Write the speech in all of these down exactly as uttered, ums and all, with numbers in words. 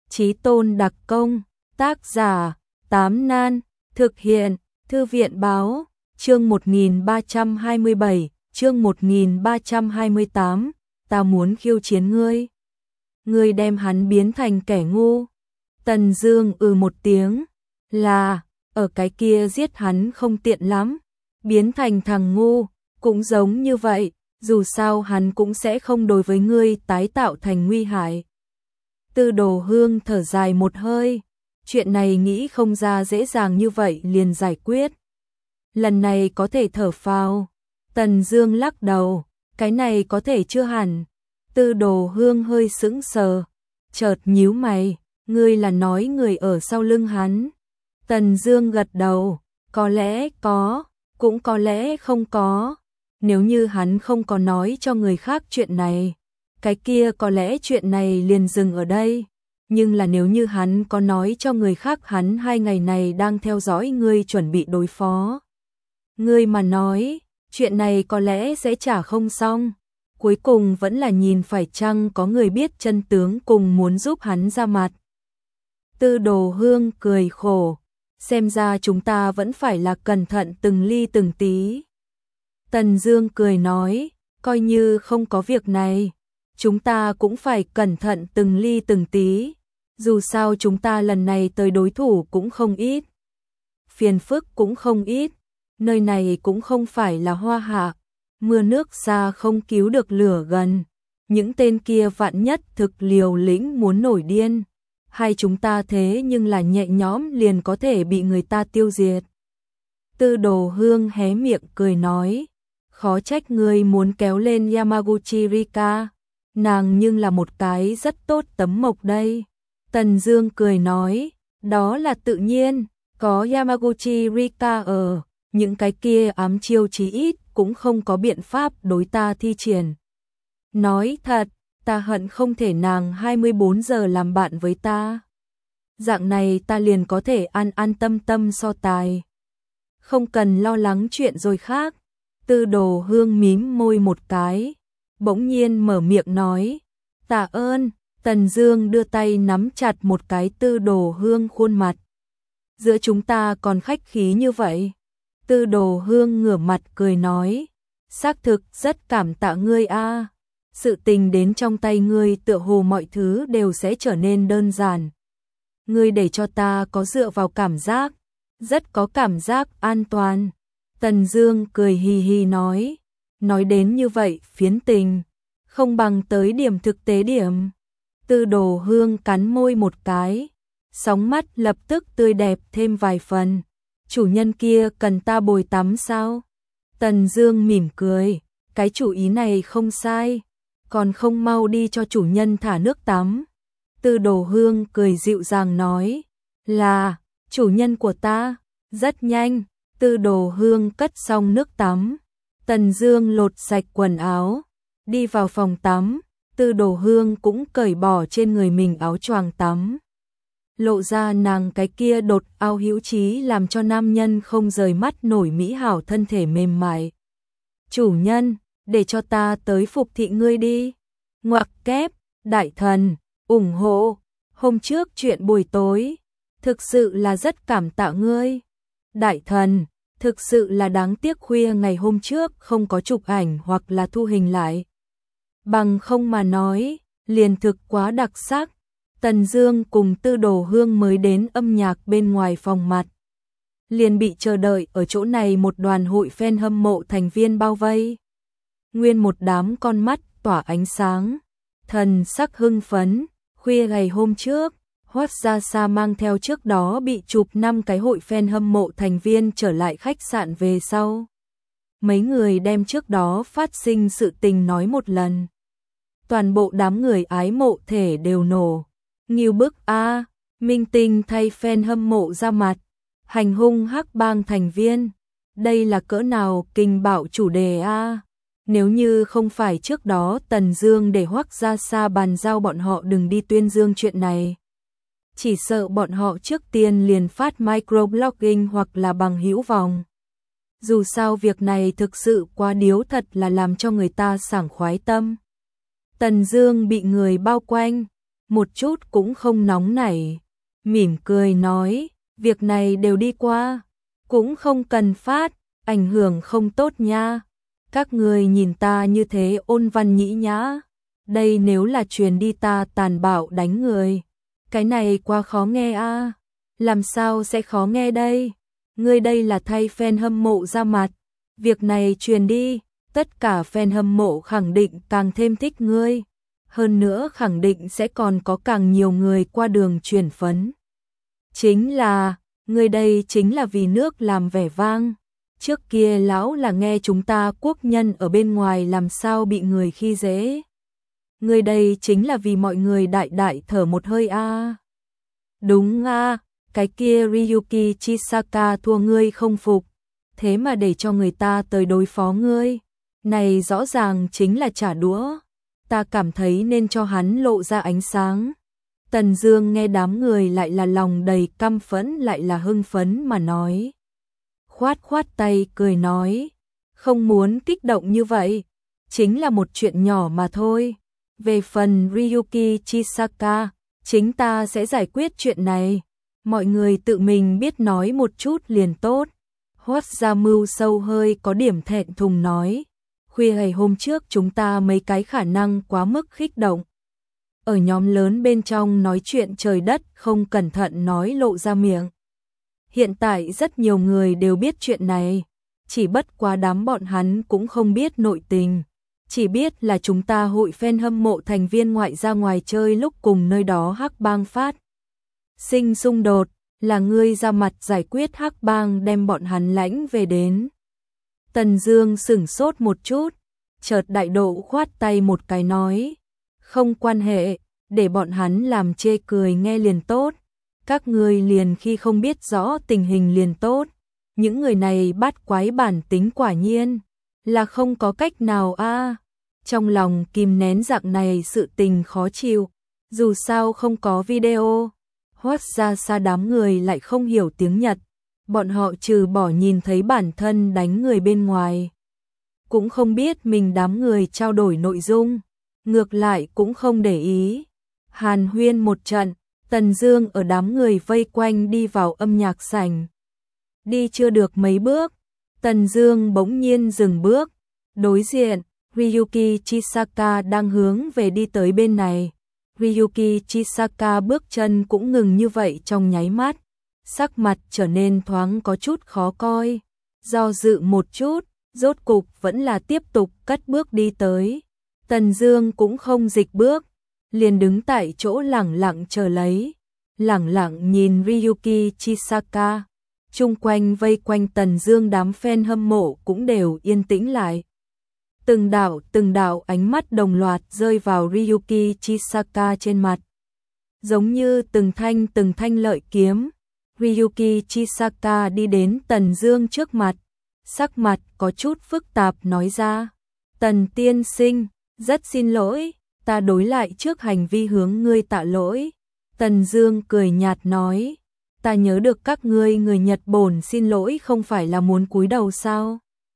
Chí tôn đặc công, tác giả, Tám Nan, thực hiện, Thư viện báo, chương một nghìn ba trăm hai mươi bảy, chương một nghìn ba trăm hai mươi tám, ta muốn khiêu chiến ngươi. Ngươi đem hắn biến thành kẻ ngu. Tần Dương ừ một tiếng, là, ở cái kia giết hắn không tiện lắm, biến thành thằng ngu, cũng giống như vậy, dù sao hắn cũng sẽ không đối với ngươi tái tạo thành nguy hại. Tư Đồ Hương thở dài một hơi, chuyện này nghĩ không ra dễ dàng như vậy liền giải quyết. Lần này có thể thở phào. Tần Dương lắc đầu, cái này có thể chưa hẳn. Tư Đồ Hương hơi sững sờ, chợt nhíu mày, ngươi là nói người ở sau lưng hắn? Tần Dương gật đầu, có lẽ có, cũng có lẽ không có. Nếu như hắn không có nói cho người khác chuyện này, cái kia có lẽ chuyện này liền dừng ở đây. Nhưng là nếu như hắn có nói cho người khác hắn hai ngày này đang theo dõi ngươi chuẩn bị đối phó ngươi mà nói, chuyện này có lẽ sẽ chả không xong. Cuối cùng vẫn là nhìn phải chăng có người biết chân tướng cùng muốn giúp hắn ra mặt. Tư Đồ Hương cười khổ, xem ra chúng ta vẫn phải là cẩn thận từng ly từng tí. Tần Dương cười nói, coi như không có việc này, chúng ta cũng phải cẩn thận từng ly từng tí. Dù sao chúng ta lần này tới đối thủ cũng không ít, phiền phức cũng không ít, nơi này cũng không phải là Hoa Hạ, mưa nước xa không cứu được lửa gần, những tên kia vạn nhất thực liều lĩnh muốn nổi điên, hay chúng ta thế nhưng là nhẹ nhõm liền có thể bị người ta tiêu diệt. Tư Đồ Hương hé miệng cười nói, khó trách ngươi muốn kéo lên Yamaguchi Rika, nàng nhưng là một cái rất tốt tấm mộc đây. Tần Dương cười nói, đó là tự nhiên, có Yamaguchi Rika ở, những cái kia ám chiêu chí ít cũng không có biện pháp đối ta thi triển. Nói thật, ta hận không thể nàng hai mươi bốn giờ làm bạn với ta. Dạng này ta liền có thể an an tâm tâm so tài. Không cần lo lắng chuyện rồi khác. Tư Đồ Hương mím môi một cái, bỗng nhiên mở miệng nói, tạ ơn. Tần Dương đưa tay nắm chặt một cái Tư Đồ Hương khuôn mặt. Giữa chúng ta còn khách khí như vậy. Tư Đồ Hương ngửa mặt cười nói, xác thực rất cảm tạ ngươi a. Sự tình đến trong tay ngươi tựa hồ mọi thứ đều sẽ trở nên đơn giản. Ngươi để cho ta có dựa vào cảm giác, rất có cảm giác an toàn. Tần Dương cười hì hì nói, nói đến như vậy phiến tình, không bằng tới điểm thực tế điểm. Tư Đồ Hương cắn môi một cái, sóng mắt lập tức tươi đẹp thêm vài phần. Chủ nhân kia cần ta bồi tắm sao? Tần Dương mỉm cười, cái chủ ý này không sai, còn không mau đi cho chủ nhân thả nước tắm. Tư Đồ Hương cười dịu dàng nói, là, chủ nhân của ta. Rất nhanh, Tư Đồ Hương cất xong nước tắm. Tần Dương lột sạch quần áo, đi vào phòng tắm. Tư Đồ Hương cũng cởi bỏ trên người mình áo choàng tắm, lộ ra nàng cái kia đột ao hữu trí làm cho nam nhân không rời mắt nổi mỹ hảo thân thể mềm mại. Chủ nhân, để cho ta tới phục thị ngươi đi. Ngoặc kép, đại thần, ủng hộ. Hôm trước chuyện buổi tối, thực sự là rất cảm tạ ngươi. Đại thần, thực sự là đáng tiếc khuya ngày hôm trước không có chụp ảnh hoặc là thu hình lại. Bằng không mà nói, liền thực quá đặc sắc. Tần Dương cùng Tư Đồ Hương mới đến âm nhạc bên ngoài phòng mặt, liền bị chờ đợi ở chỗ này một đoàn hội fan hâm mộ thành viên bao vây. Nguyên một đám con mắt tỏa ánh sáng, thần sắc hưng phấn. Khuya ngày hôm trước, Hoắc Gia Sa mang theo trước đó bị chụp năm cái hội fan hâm mộ thành viên trở lại khách sạn về sau. Mấy người đem trước đó phát sinh sự tình nói một lần. Toàn bộ đám người ái mộ thể đều nổ. Nghiêu bức a, minh tinh thay fan hâm mộ ra mặt, hành hung Hắc Bang thành viên. Đây là cỡ nào kinh bạo chủ đề a. Nếu như không phải trước đó Tần Dương để Hoắc Gia Sa bàn giao bọn họ đừng đi tuyên dương chuyện này, chỉ sợ bọn họ trước tiên liền phát microblogging hoặc là bằng hữu vòng. Dù sao việc này thực sự quá điếu thật là làm cho người ta sảng khoái tâm. Tần Dương bị người bao quanh, một chút cũng không nóng nảy, mỉm cười nói, việc này đều đi qua, cũng không cần phát, ảnh hưởng không tốt nha. Các người nhìn ta như thế ôn văn nhĩ nhã, đây nếu là truyền đi ta tàn bạo đánh người. Cái này quá khó nghe a. À. Làm sao sẽ khó nghe đây? Ngươi đây là thay fan hâm mộ ra mặt. Việc này truyền đi, tất cả fan hâm mộ khẳng định càng thêm thích ngươi. Hơn nữa khẳng định sẽ còn có càng nhiều người qua đường truyền phấn. Chính là, ngươi đây chính là vì nước làm vẻ vang. Trước kia lão là nghe chúng ta quốc nhân ở bên ngoài làm sao bị người khi dễ. Ngươi đây chính là vì mọi người đại đại thở một hơi a. À. Đúng a, à, cái kia Ryuki Chisaka thua ngươi không phục, thế mà để cho người ta tới đối phó ngươi. Này rõ ràng chính là trả đũa. Ta cảm thấy nên cho hắn lộ ra ánh sáng. Tần Dương nghe đám người lại là lòng đầy căm phẫn lại là hưng phấn mà nói. Khoát khoát tay cười nói, không muốn kích động như vậy, chính là một chuyện nhỏ mà thôi. Về phần Ryuki Chisaka, chính ta sẽ giải quyết chuyện này. Mọi người tự mình biết nói một chút liền tốt. Hoắc Gia Mưu sâu hơi có điểm thẹn thùng nói, khuya ngày hôm trước chúng ta mấy cái khả năng quá mức kích động. Ở nhóm lớn bên trong nói chuyện trời đất không cẩn thận nói lộ ra miệng. Hiện tại rất nhiều người đều biết chuyện này, chỉ bất quá đám bọn hắn cũng không biết nội tình. Chỉ biết là chúng ta hội fan hâm mộ thành viên ngoại ra ngoài chơi lúc cùng nơi đó Hắc Bang phát sinh xung đột, là ngươi ra mặt giải quyết Hắc Bang đem bọn hắn lãnh về đến. Tần Dương sững sốt một chút, chợt đại độ khoát tay một cái nói, không quan hệ, để bọn hắn làm chê cười nghe liền tốt. Các ngươi liền khi không biết rõ tình hình liền tốt. Những người này bắt quái bản tính quả nhiên là không có cách nào a. À. Trong lòng kìm nén dạng này sự tình khó chịu, dù sao không có video. Hoắc Gia xa đám người lại không hiểu tiếng Nhật, bọn họ trừ bỏ nhìn thấy bản thân đánh người bên ngoài, cũng không biết mình đám người trao đổi nội dung, ngược lại cũng không để ý. Hàn huyên một trận, Tần Dương ở đám người vây quanh đi vào âm nhạc sảnh. Đi chưa được mấy bước, Tần Dương bỗng nhiên dừng bước, đối diện, Ryuki Chisaka đang hướng về đi tới bên này. Ryuki Chisaka bước chân cũng ngừng như vậy trong nháy mắt, sắc mặt trở nên thoáng có chút khó coi, do dự một chút, rốt cục vẫn là tiếp tục cất bước đi tới. Tần Dương cũng không dịch bước, liền đứng tại chỗ lẳng lặng chờ lấy, lẳng lặng nhìn Ryuki Chisaka. Chung quanh vây quanh Tần Dương đám fan hâm mộ cũng đều yên tĩnh lại. Từng đạo từng đạo ánh mắt đồng loạt rơi vào Ryuki Chisaka trên mặt, giống như từng thanh từng thanh lợi kiếm. Ryuki Chisaka đi đến Tần Dương trước mặt, sắc mặt có chút phức tạp nói ra, Tần tiên sinh, rất xin lỗi, ta đối lại trước hành vi hướng ngươi tạ lỗi. Tần Dương cười nhạt nói, ta nhớ được các ngươi người Nhật bổn xin lỗi không phải là muốn cúi đầu sao?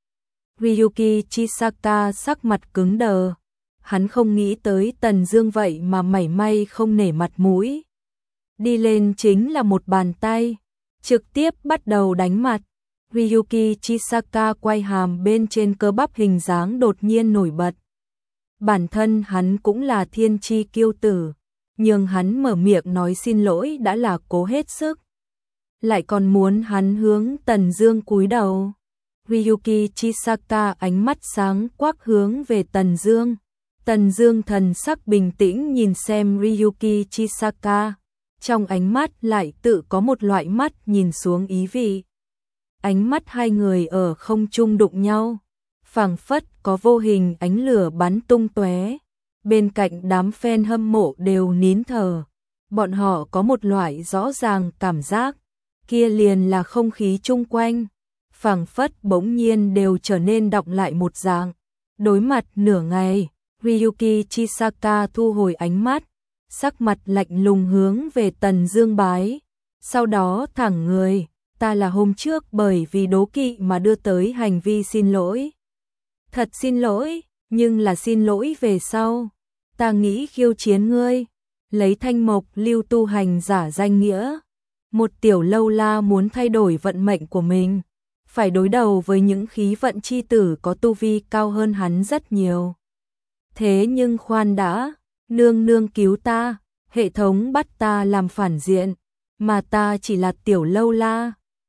Ryuki Chisaka sắc mặt cứng đờ, hắn không nghĩ tới Tần Dương vậy mà mảy may không nể mặt mũi. Đi lên chính là một bàn tay, trực tiếp bắt đầu đánh mặt. Ryuki Chisaka quay hàm bên trên cơ bắp hình dáng đột nhiên nổi bật. Bản thân hắn cũng là thiên chi kiêu tử, nhưng hắn mở miệng nói xin lỗi đã là cố hết sức, lại còn muốn hắn hướng Tần Dương cúi đầu. Ryuki Chisaka ánh mắt sáng quắc hướng về Tần Dương. Tần Dương thần sắc bình tĩnh nhìn xem Ryuki Chisaka, trong ánh mắt lại tự có một loại mắt nhìn xuống ý vị. Ánh mắt hai người ở không trung đụng nhau, phảng phất có vô hình ánh lửa bắn tung tóe. Bên cạnh đám fan hâm mộ đều nín thở, bọn họ có một loại rõ ràng cảm giác, kia liền là không khí chung quanh, phảng phất bỗng nhiên đều trở nên đọng lại một dạng. Đối mặt nửa ngày, Ryuki Chisaka thu hồi ánh mắt, sắc mặt lạnh lùng hướng về Tần Dương bái, sau đó thẳng người, ta là hôm trước bởi vì đố kỵ mà đưa tới hành vi xin lỗi. Thật xin lỗi, nhưng là xin lỗi về sau, ta nghĩ khiêu chiến ngươi, lấy Thanh Mộc Lưu tu hành giả danh nghĩa. Một tiểu lâu la muốn thay đổi vận mệnh của mình, phải đối đầu với những khí vận chi tử có tu vi cao hơn hắn rất nhiều. Thế nhưng khoan đã, nương nương cứu ta, hệ thống bắt ta làm phản diện, mà ta chỉ là tiểu lâu la,